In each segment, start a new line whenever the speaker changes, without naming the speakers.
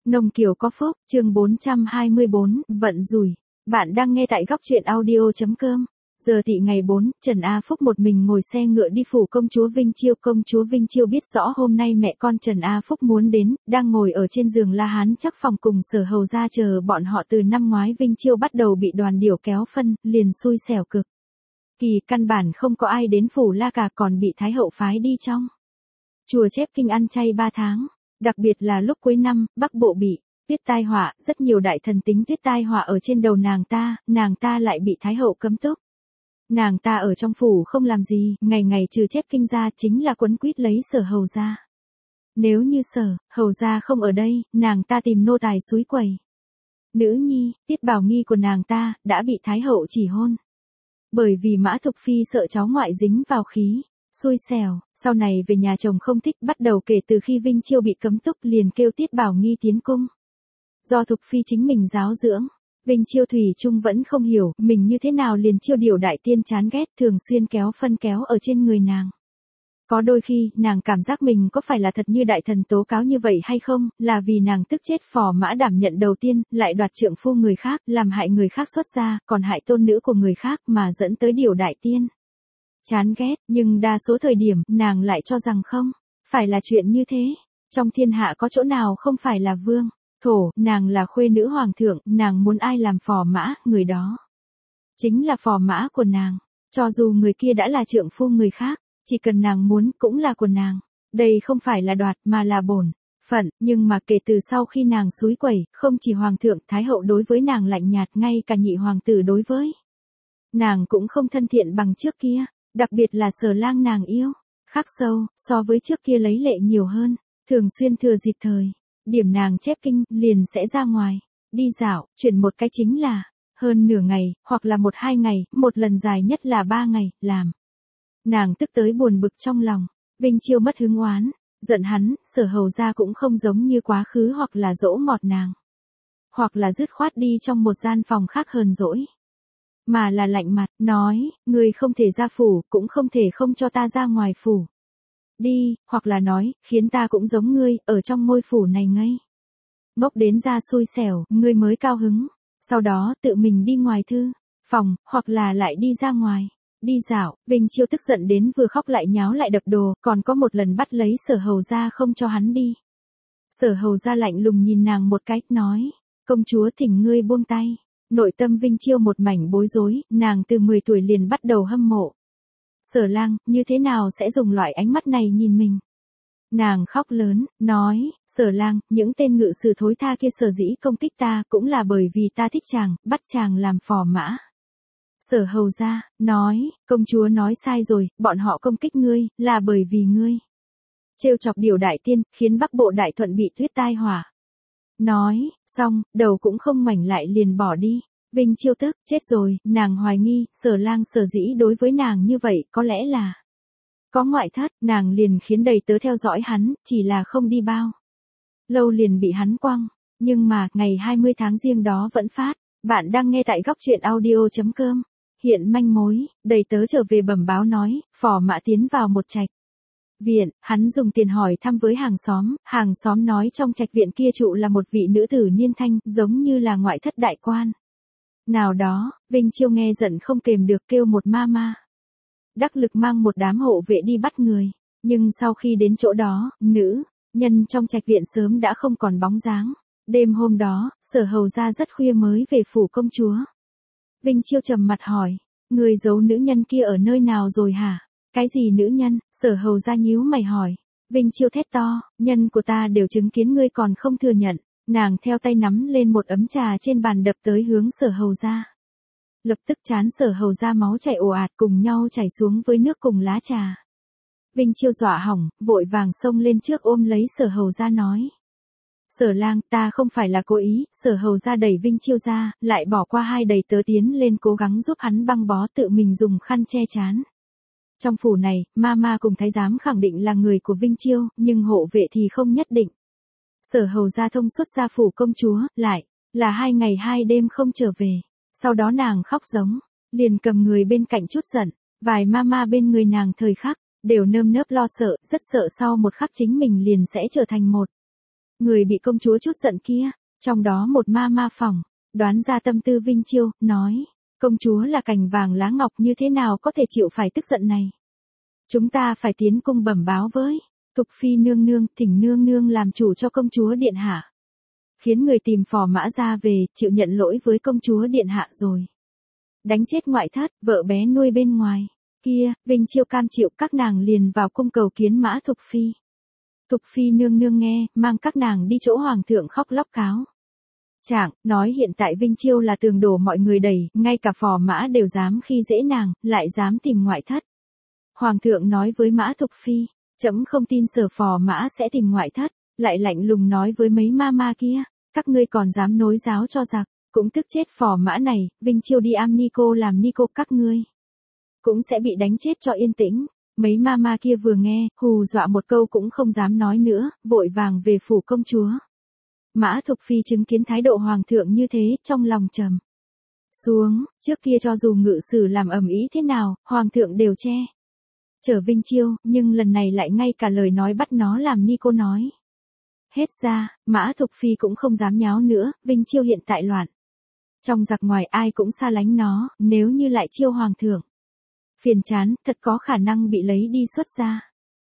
Nông Kiều có phúc, chương 424, vận rủi. Bạn đang nghe tại góc truyện audio.com. Giờ thị ngày 4, Trần A Phúc một mình ngồi xe ngựa đi phủ công chúa Vinh Chiêu. Công chúa Vinh Chiêu biết rõ hôm nay mẹ con Trần A Phúc muốn đến, đang ngồi ở trên giường La Hán chắc phòng cùng Sở Hầu ra chờ bọn họ. Từ năm ngoái Vinh Chiêu bắt đầu bị đoàn điểu kéo phân, liền xui xẻo cực kỳ, căn bản không có ai đến phủ La cả, còn bị Thái hậu phái đi trong chùa chép kinh ăn chay 3 tháng. Đặc biệt là lúc cuối năm, Bắc Bộ bị tuyết tai họa, rất nhiều đại thần tính tuyết tai họa ở trên đầu nàng ta lại bị Thái hậu cấm túc. Nàng ta ở trong phủ không làm gì, ngày ngày trừ chép kinh ra chính là quấn quýt lấy Sở Hầu ra. Nếu như Sở Hầu ra không ở đây, nàng ta tìm nô tài xúi quẩy. Nữ nhi, Tiết Bảo Nghi của nàng ta, đã bị Thái hậu chỉ hôn. Bởi vì Mã Thục Phi sợ cháu ngoại dính vào khí, xui xẻo, sau này về nhà chồng không thích, bắt đầu kể từ khi Vinh Chiêu bị cấm túc liền kêu Tiết Bảo Nghi tiến cung. Do Thục Phi chính mình giáo dưỡng, Vinh Chiêu thủy chung vẫn không hiểu mình như thế nào liền chiêu điều đại tiên chán ghét, thường xuyên kéo phân kéo ở trên người nàng. Có đôi khi, nàng cảm giác mình có phải là thật như đại thần tố cáo như vậy hay không, là vì nàng tức chết Phò Mã đảm nhận đầu tiên, lại đoạt trượng phu người khác, làm hại người khác xuất gia, còn hại tôn nữ của người khác mà dẫn tới điều đại tiên chán ghét, nhưng đa số thời điểm, nàng lại cho rằng không phải là chuyện như thế. Trong thiên hạ có chỗ nào không phải là vương, thổ, nàng là khuê nữ hoàng thượng, nàng muốn ai làm Phò Mã, người đó chính là Phò Mã của nàng. Cho dù người kia đã là trượng phu người khác, chỉ cần nàng muốn cũng là của nàng. Đây không phải là đoạt mà là bổn phận, nhưng mà kể từ sau khi nàng xúi quẩy, không chỉ hoàng thượng, Thái hậu đối với nàng lạnh nhạt, ngay cả nhị hoàng tử đối với nàng cũng không thân thiện bằng trước kia. Đặc biệt là Sở Lang nàng yêu, khắc sâu, so với trước kia lấy lệ nhiều hơn, thường xuyên thừa dịp thời điểm nàng chép kinh, liền sẽ ra ngoài, đi dạo, chuyển một cái chính là hơn nửa ngày, hoặc là 1-2 ngày, một lần dài nhất là 3 ngày, làm nàng tức tới buồn bực trong lòng. Vinh Chiêu mất hứng oán giận hắn, Sở Hầu ra cũng không giống như quá khứ, hoặc là dỗ ngọt nàng, hoặc là dứt khoát đi trong một gian phòng khác hờn dỗi, mà là lạnh mặt, nói, ngươi không thể ra phủ, cũng không thể không cho ta ra ngoài phủ đi, hoặc là nói, khiến ta cũng giống ngươi, ở trong ngôi phủ này ngây ngốc đến ra xui xẻo, ngươi mới cao hứng, sau đó tự mình đi ngoài thư phòng, hoặc là lại đi ra ngoài đi dạo. Vinh Chiêu tức giận đến vừa khóc lại nháo lại đập đồ, còn có một lần bắt lấy Sở Hầu ra không cho hắn đi. Sở Hầu ra lạnh lùng nhìn nàng một cái, nói, công chúa thỉnh ngươi buông tay. Nội tâm Vinh Chiêu một mảnh bối rối, nàng từ 10 tuổi liền bắt đầu hâm mộ Sở Lang, như thế nào sẽ dùng loại ánh mắt này nhìn mình. Nàng khóc lớn, nói, Sở Lang, những tên ngự sử thối tha kia sở dĩ công kích ta, cũng là bởi vì ta thích chàng, bắt chàng làm Phò Mã. Sở Hầu ra, nói, công chúa nói sai rồi, bọn họ công kích ngươi, là bởi vì ngươi trêu chọc điều đại tiên, khiến Bắc Bộ đại thuận bị tuyết tai họa. Nói, xong, đầu cũng không ngoảnh lại liền bỏ đi. Vinh Chiêu tức, chết rồi, nàng hoài nghi, Sở Lang sở dĩ đối với nàng như vậy, có lẽ là có ngoại thất, nàng liền khiến đầy tớ theo dõi hắn, chỉ là không đi bao lâu liền bị hắn quăng. Nhưng mà, ngày 20 tháng Giêng đó vẫn phát. Bạn đang nghe tại góc truyện audio.com. Hiện manh mối, đầy tớ trở về bẩm báo nói, Phò Mã tiến vào một trạch viện, hắn dùng tiền hỏi thăm với hàng xóm nói trong trạch viện kia trụ là một vị nữ tử niên thanh, giống như là ngoại thất đại quan nào đó. Vinh Chiêu nghe giận không kềm được, kêu một ma đắc lực mang một đám hộ vệ đi bắt người, nhưng sau khi đến chỗ đó, nữ nhân trong trạch viện sớm đã không còn bóng dáng. Đêm hôm đó, Sở Hầu ra rất khuya mới về phủ công chúa. Vinh Chiêu trầm mặt hỏi, người giấu nữ nhân kia ở nơi nào rồi hả? Cái gì nữ nhân? Sở Hầu ra nhíu mày hỏi. Vinh Chiêu thét to, nhân của ta đều chứng kiến ngươi còn không thừa nhận. Nàng theo tay nắm lên một ấm trà trên bàn đập tới hướng Sở Hầu ra. Lập tức trán Sở Hầu ra máu chảy ồ ạt, cùng nhau chảy xuống với nước cùng lá trà. Vinh Chiêu dọa hỏng, vội vàng xông lên trước ôm lấy Sở Hầu ra nói, Sở Lang, ta không phải là cố ý. Sở Hầu ra đẩy Vinh Chiêu ra, lại bỏ qua hai đầy tớ tiến lên cố gắng giúp hắn băng bó, tự mình dùng khăn che trán. Trong phủ này, ma cùng thái giám khẳng định là người của Vinh Chiêu, nhưng hộ vệ thì không nhất định. Sở Hầu ra thông suốt ra phủ công chúa, lại là 2 ngày 2 đêm không trở về. Sau đó nàng khóc giống, liền cầm người bên cạnh chút giận. Vài ma bên người nàng thời khắc đều nơm nớp lo sợ, rất sợ sau một khắc chính mình liền sẽ trở thành một Người bị công chúa chút giận kia, trong đó một ma ma phỏng, đoán ra tâm tư Vinh Chiêu, nói, công chúa là cành vàng lá ngọc như thế nào có thể chịu phải tức giận này. Chúng ta phải tiến cung bẩm báo với Thục Phi nương nương, thỉnh nương nương làm chủ cho công chúa điện hạ. Khiến người tìm Phò Mã ra về, chịu nhận lỗi với công chúa điện hạ rồi. Đánh chết ngoại thất, vợ bé nuôi bên ngoài. Kia, Vinh Chiêu cam chịu, các nàng liền vào cung cầu kiến Mã Thục Phi. Thục Phi nương nương nghe, mang các nàng đi chỗ hoàng thượng khóc lóc cáo trạng, nói hiện tại Vinh Chiêu là tường đổ mọi người đẩy, ngay cả Phò Mã đều dám khi dễ nàng, lại dám tìm ngoại thất. Hoàng thượng nói với Mã Thục Phi, trẫm không tin Sở Phò Mã sẽ tìm ngoại thất, lại lạnh lùng nói với mấy ma ma kia, các ngươi còn dám nối giáo cho giặc, cũng tức chết Phò Mã này, Vinh Chiêu đi am ni cô làm ni cô các ngươi, cũng sẽ bị đánh chết cho yên tĩnh. Mấy ma ma kia vừa nghe, hù dọa một câu cũng không dám nói nữa, vội vàng về phủ công chúa. Mã Thục Phi chứng kiến thái độ hoàng thượng như thế, trong lòng trầm xuống, trước kia cho dù ngự sử làm ầm ĩ thế nào, hoàng thượng đều che chở Vinh Chiêu, nhưng lần này lại ngay cả lời nói bắt nó làm ni cô nói. Hết ra, Mã Thục Phi cũng không dám nháo nữa, Vinh Chiêu hiện tại loạn. Trong giặc ngoài ai cũng xa lánh nó, nếu như lại chiêu hoàng thượng. Phiền chán, thật có khả năng bị lấy đi xuất ra.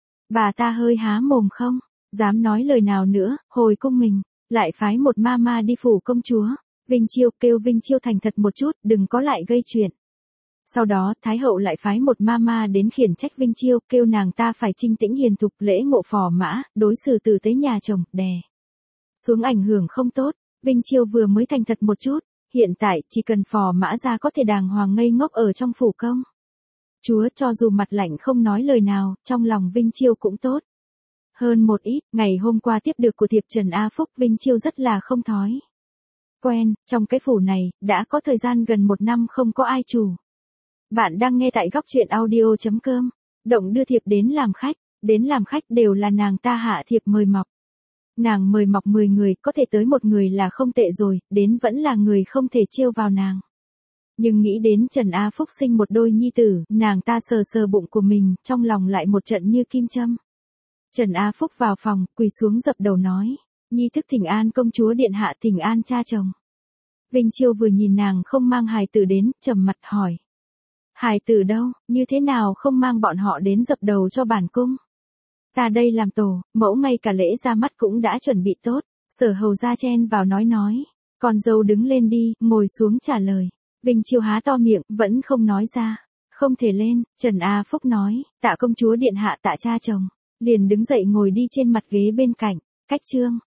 Bà ta hơi há mồm không, dám nói lời nào nữa, hồi cung mình, lại phái một ma ma đi phủ công chúa. Vinh Chiêu kêu Vinh Chiêu thành thật một chút, đừng có lại gây chuyện. Sau đó, Thái hậu lại phái một ma ma đến khiển trách Vinh Chiêu, kêu nàng ta phải trinh tĩnh hiền thục lễ ngộ Phò Mã, đối xử tử tế nhà chồng, đè xuống ảnh hưởng không tốt. Vinh Chiêu vừa mới thành thật một chút, hiện tại chỉ cần Phò Mã ra có thể đàng hoàng ngây ngốc ở trong phủ công chúa, cho dù mặt lạnh không nói lời nào, trong lòng Vinh Chiêu cũng tốt hơn một ít. Ngày hôm qua tiếp được của thiệp Trần A Phúc, Vinh Chiêu rất là không thói quen, trong cái phủ này, đã có thời gian gần 1 năm không có ai chủ. Bạn đang nghe tại góc truyện audio.com. Động đưa thiệp đến làm khách đều là nàng ta hạ thiệp mời mọc. Nàng mời mọc 10 người, có thể tới một người là không tệ rồi, đến vẫn là người không thể trêu vào nàng. Nhưng nghĩ đến Trần A Phúc sinh một đôi nhi tử, nàng ta sờ sờ bụng của mình, trong lòng lại một trận như kim châm. Trần A Phúc vào phòng, quỳ xuống dập đầu nói, nhi thức thỉnh an công chúa điện hạ, thỉnh an cha chồng. Vinh Chiêu vừa nhìn nàng không mang hài tử đến, trầm mặt hỏi. Hài tử đâu, như thế nào không mang bọn họ đến dập đầu cho bản cung? Ta đây làm tổ, mẫu ngay cả lễ ra mắt cũng đã chuẩn bị tốt. Sở hầu ra chen vào nói. Con dâu đứng lên đi, ngồi xuống trả lời. Vinh Chiêu há to miệng, vẫn không nói ra. Không thể lên, Trần A Phúc nói, tạ công chúa điện hạ, tạ cha chồng. Liền đứng dậy ngồi đi trên mặt ghế bên cạnh, cách chương.